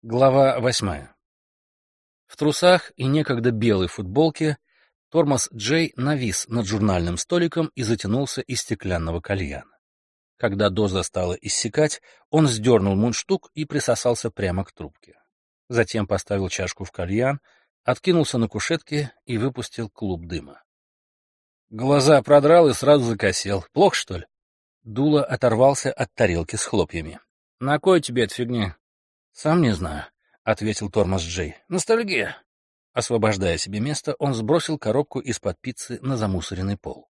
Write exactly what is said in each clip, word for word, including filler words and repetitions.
Глава восьмая. В трусах и некогда белой футболке Тормоз Джей навис над журнальным столиком и затянулся из стеклянного кальяна. Когда доза стала иссякать, он сдернул мундштук и присосался прямо к трубке. Затем поставил чашку в кальян, откинулся на кушетке и выпустил клуб дыма. Глаза продрал и сразу закосел. Плохо, что ли? Дуло оторвался от тарелки с хлопьями. — На кой тебе эта фигня? — Сам не знаю, — ответил Тормоз Джей. — Ностальгия. Освобождая себе место, он сбросил коробку из-под пиццы на замусоренный пол.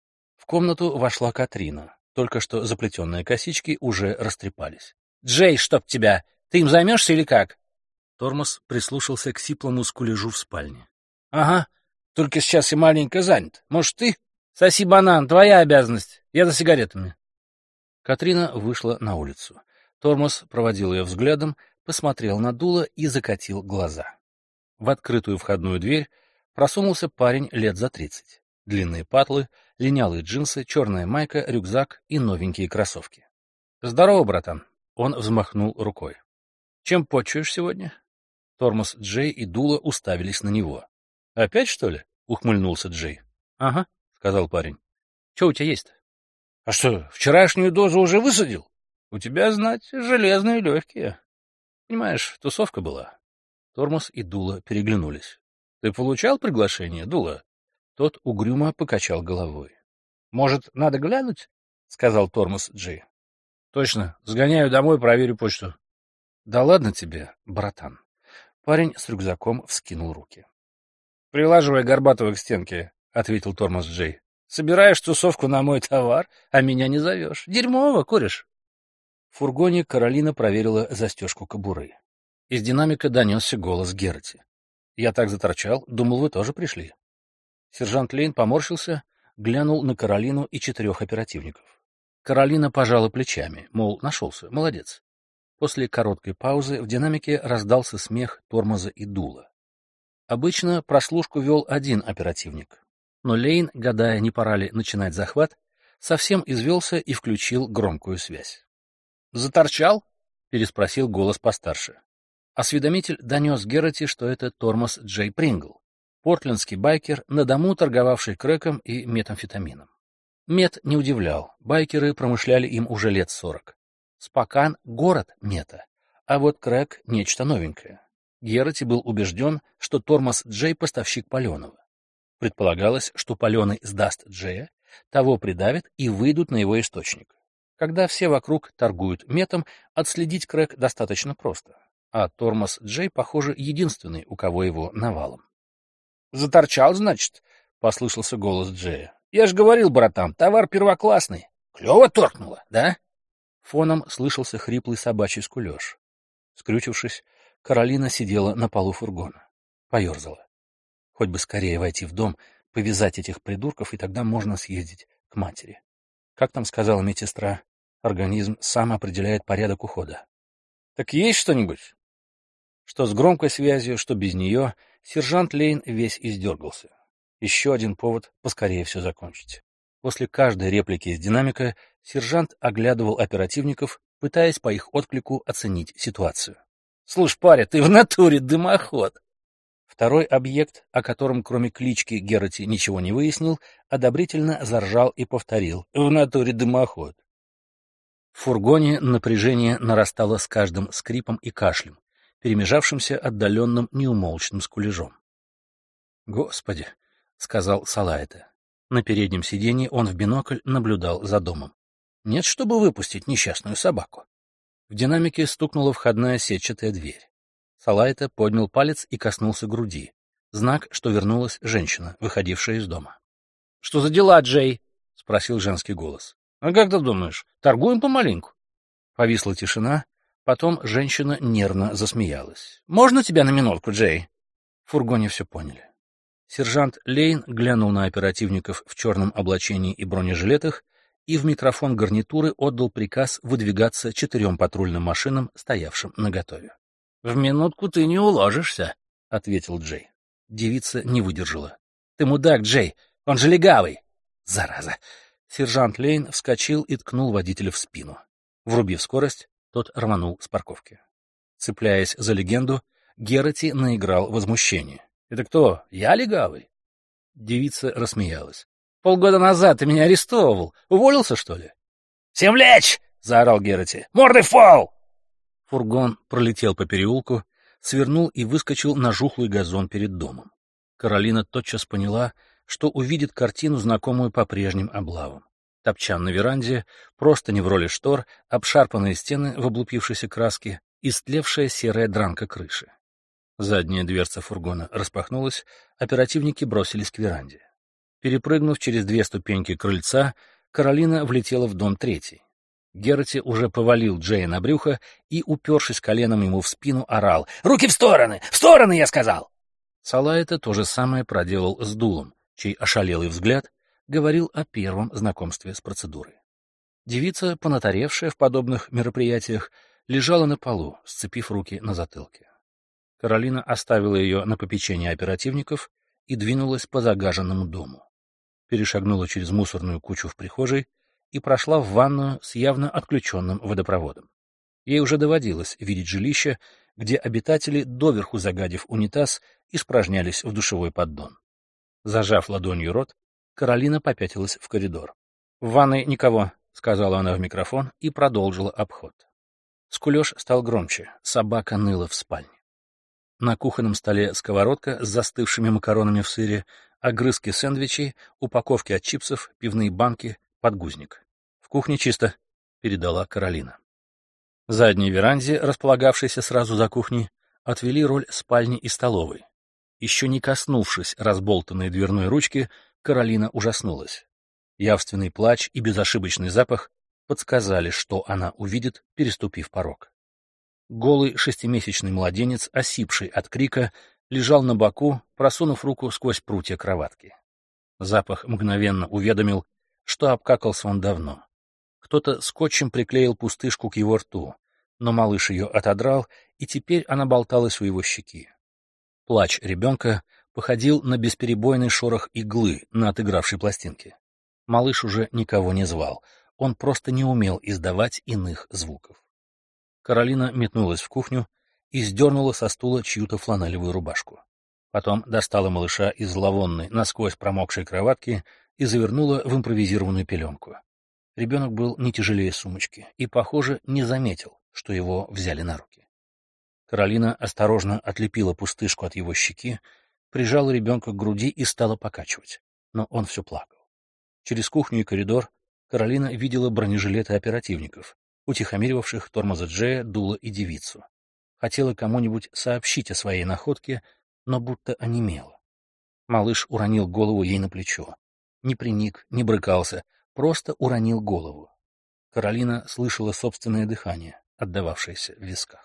В комнату вошла Катрина. Только что заплетенные косички уже растрепались. — Джей, чтоб тебя! Ты им займешься или как? Тормоз прислушался к сиплому скулежу в спальне. — Ага, только сейчас я маленько занят. Может, ты? Соси банан, твоя обязанность. Я за сигаретами. Катрина вышла на улицу. Тормоз проводил ее взглядом, посмотрел на дуло и закатил глаза. В открытую входную дверь просунулся парень лет за тридцать. Длинные патлы, линялые джинсы, черная майка, рюкзак и новенькие кроссовки. — Здорово, братан. Он взмахнул рукой. — Чем почуешь сегодня? Тормоз Джей и дуло уставились на него. — Опять, что ли? — ухмыльнулся Джей. — Ага, — сказал парень. — Че у тебя есть-то? — А что, вчерашнюю дозу уже высадил? У тебя, знать, железные легкие. Понимаешь, тусовка была. Тормоз и дуло переглянулись. — Ты получал приглашение, дуло? Тот угрюмо покачал головой. — Может, надо глянуть? — сказал Тормоз Джей. — Точно. Сгоняю домой, проверю почту. — Да ладно тебе, братан. Парень с рюкзаком вскинул руки. — Прилаживай Горбатова к стенке, — ответил Тормоз Джей. — Собираешь тусовку на мой товар, а меня не зовешь. Дерьмово, куришь? В фургоне Каролина проверила застежку кобуры. Из динамика донесся голос Герти. — Я так заторчал, думал, вы тоже пришли. Сержант Лейн поморщился, глянул на Каролину и четырех оперативников. Каролина пожала плечами, мол, нашелся, молодец. После короткой паузы в динамике раздался смех Тормоза и дула. Обычно прослушку вел один оперативник, но Лейн, гадая, не пора ли начинать захват, совсем извелся и включил громкую связь. «Заторчал?» — переспросил голос постарше. Осведомитель донес Герти, что это Тормоз Джей Прингл, портлендский байкер, на дому торговавший крэком и метамфетамином. Мет не удивлял, байкеры промышляли им уже лет сорок. Спокан — город мета, а вот крэк — нечто новенькое. Герти был убежден, что Тормоз Джей — поставщик паленого. Предполагалось, что паленый сдаст Джея, того придавит и выйдут на его источник. Когда все вокруг торгуют метом, отследить крэк достаточно просто. А Тормоз Джей, похоже, единственный, у кого его навалом. — Заторчал, значит? — послышался голос Джея. — Я ж говорил, братан, товар первоклассный. Клево торкнуло, да? Фоном слышался хриплый собачий скулеж. Скрючившись, Каролина сидела на полу фургона. Поерзала. Хоть бы скорее войти в дом, повязать этих придурков, и тогда можно съездить к матери. Как там сказала медсестра, организм сам определяет порядок ухода. — Так есть что-нибудь? Что с громкой связью, что без нее, сержант Лейн весь издергался. Еще один повод поскорее все закончить. После каждой реплики из динамика сержант оглядывал оперативников, пытаясь по их отклику оценить ситуацию. — Слушай, паря, ты в натуре дымоход! Второй объект, о котором кроме клички Герти ничего не выяснил, одобрительно заржал и повторил: — В натуре дымоход! В фургоне напряжение нарастало с каждым скрипом и кашлем, перемежавшимся отдаленным неумолчным скулежом. — Господи! — сказал Салаэте. На переднем сиденье он в бинокль наблюдал за домом. Нет, чтобы выпустить несчастную собаку. В динамике стукнула входная сетчатая дверь. Салаэте поднял палец и коснулся груди. Знак, что вернулась женщина, выходившая из дома. — Что за дела, Джей? — спросил женский голос. — А как ты думаешь, торгуем помаленьку? Повисла тишина, потом женщина нервно засмеялась. — Можно тебя на минутку, Джей? В фургоне все поняли. Сержант Лейн глянул на оперативников в черном облачении и бронежилетах и в микрофон гарнитуры отдал приказ выдвигаться четырем патрульным машинам, стоявшим наготове. — В минутку ты не уложишься, — ответил Джей. Девица не выдержала. — Ты мудак, Джей, он же легавый. Зараза! Сержант Лейн вскочил и ткнул водителя в спину. Врубив скорость, тот рванул с парковки. Цепляясь за легенду, Герати наиграл возмущение. «Это кто? Я легавый?» Девица рассмеялась. «Полгода назад ты меня арестовывал. Уволился, что ли?» «Всем лечь!» — заорал Герати. «Мордый фол!» Фургон пролетел по переулку, свернул и выскочил на жухлый газон перед домом. Каролина тотчас поняла, что увидит картину, знакомую по прежним облавам. Топчан на веранде, простыни в роли штор, обшарпанные стены в облупившейся краске, истлевшая серая дранка крыши. Задняя дверца фургона распахнулась, оперативники бросились к веранде. Перепрыгнув через две ступеньки крыльца, Каролина влетела в дом третий. Герати уже повалил Джея на брюхо и, упершись коленом ему в спину, орал: «Руки в стороны! В стороны, я сказал!» Салаэта то же самое проделал с дулом, чей ошалелый взгляд говорил о первом знакомстве с процедурой. Девица, понатаревшая в подобных мероприятиях, лежала на полу, сцепив руки на затылке. Каролина оставила ее на попечение оперативников и двинулась по загаженному дому. Перешагнула через мусорную кучу в прихожей и прошла в ванную с явно отключенным водопроводом. Ей уже доводилось видеть жилище, где обитатели, доверху загадив унитаз, испражнялись в душевой поддон. Зажав ладонью рот, Каролина попятилась в коридор. «В ванной никого», — сказала она в микрофон и продолжила обход. Скулёж стал громче, собака ныла в спальне. На кухонном столе сковородка с застывшими макаронами в сыре, огрызки сэндвичей, упаковки от чипсов, пивные банки, подгузник. «В кухне чисто», — передала Каролина. Задней веранде, располагавшейся сразу за кухней, отвели роль спальни и столовой. Еще не коснувшись разболтанной дверной ручки, Каролина ужаснулась. Явственный плач и безошибочный запах подсказали, что она увидит, переступив порог. Голый шестимесячный младенец, осипший от крика, лежал на боку, просунув руку сквозь прутья кроватки. Запах мгновенно уведомил, что обкакался он давно. Кто-то скотчем приклеил пустышку к его рту, но малыш ее отодрал, и теперь она болталась у его щеки. Плач ребенка походил на бесперебойный шорох иглы на отыгравшей пластинке. Малыш уже никого не звал, он просто не умел издавать иных звуков. Каролина метнулась в кухню и сдернула со стула чью-то фланелевую рубашку. Потом достала малыша из зловонной, насквозь промокшей кроватки и завернула в импровизированную пеленку. Ребенок был не тяжелее сумочки и, похоже, не заметил, что его взяли на руки. Каролина осторожно отлепила пустышку от его щеки, прижала ребенка к груди и стала покачивать, но он все плакал. Через кухню и коридор Каролина видела бронежилеты оперативников, утихомиривавших тормоза Джея, дула и девицу. Хотела кому-нибудь сообщить о своей находке, но будто онемела. Малыш уронил голову ей на плечо. Не приник, не брыкался, просто уронил голову. Каролина слышала собственное дыхание, отдававшееся в висках.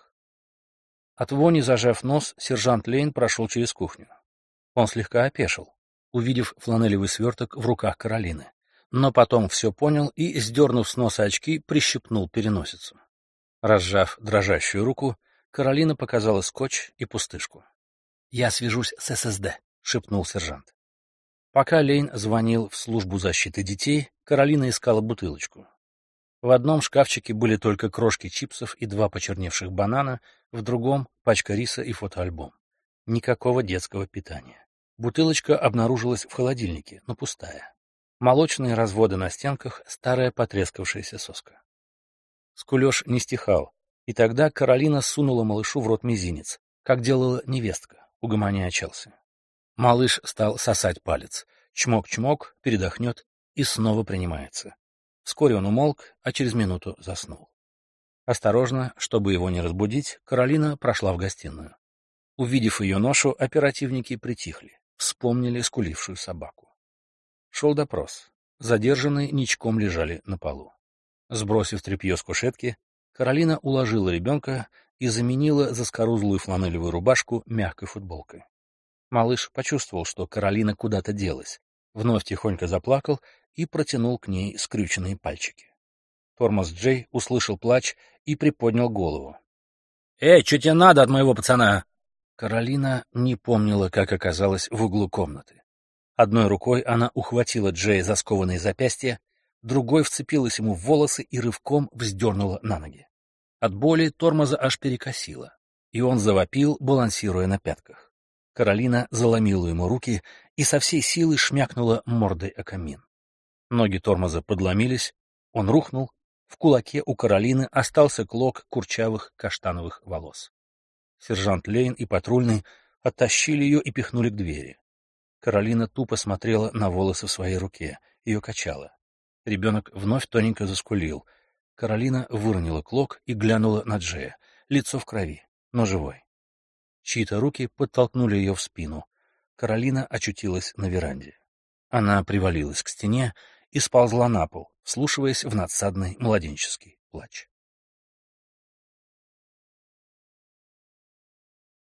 От вони, зажав нос, сержант Лейн прошел через кухню. Он слегка опешил, увидев фланелевый сверток в руках Каролины, но потом все понял и, сдернув с носа очки, прищипнул переносицу. Разжав дрожащую руку, Каролина показала скотч и пустышку. «Я свяжусь с эс эс дэ», — шепнул сержант. Пока Лейн звонил в службу защиты детей, Каролина искала бутылочку. В одном шкафчике были только крошки чипсов и два почерневших банана, в другом — пачка риса и фотоальбом. Никакого детского питания. Бутылочка обнаружилась в холодильнике, но пустая. Молочные разводы на стенках, старая потрескавшаяся соска. Скулёж не стихал, и тогда Каролина сунула малышу в рот мизинец, как делала невестка, угомоняя Челси. Малыш стал сосать палец. Чмок-чмок, передохнет и снова принимается. Вскоре он умолк, а через минуту заснул. Осторожно, чтобы его не разбудить, Каролина прошла в гостиную. Увидев ее ношу, оперативники притихли, вспомнили скулившую собаку. Шел допрос. Задержанные ничком лежали на полу. Сбросив тряпье с кушетки, Каролина уложила ребенка и заменила заскорузлую фланелевую рубашку мягкой футболкой. Малыш почувствовал, что Каролина куда-то делась, вновь тихонько заплакал и протянул к ней скрюченные пальчики. Тормоз Джей услышал плач и приподнял голову. «Эй, что тебе надо от моего пацана?» Каролина не помнила, как оказалась в углу комнаты. Одной рукой она ухватила Джея за скованные запястья, другой вцепилась ему в волосы и рывком вздернула на ноги. От боли тормоза аж перекосило. и он завопил, балансируя на пятках. Каролина заломила ему руки и со всей силы шмякнула мордой о камин. Ноги Тормоза подломились, он рухнул, в кулаке у Каролины остался клок курчавых каштановых волос. Сержант Лейн и патрульный оттащили ее и пихнули к двери. Каролина тупо смотрела на волосы в своей руке, ее качало. Ребенок вновь тоненько заскулил. Каролина выронила клок и глянула на Джея, лицо в крови, но живой. Чьи-то руки подтолкнули ее в спину. Каролина очутилась на веранде. Она привалилась к стене и сползла на пол, вслушиваясь в надсадный младенческий плач.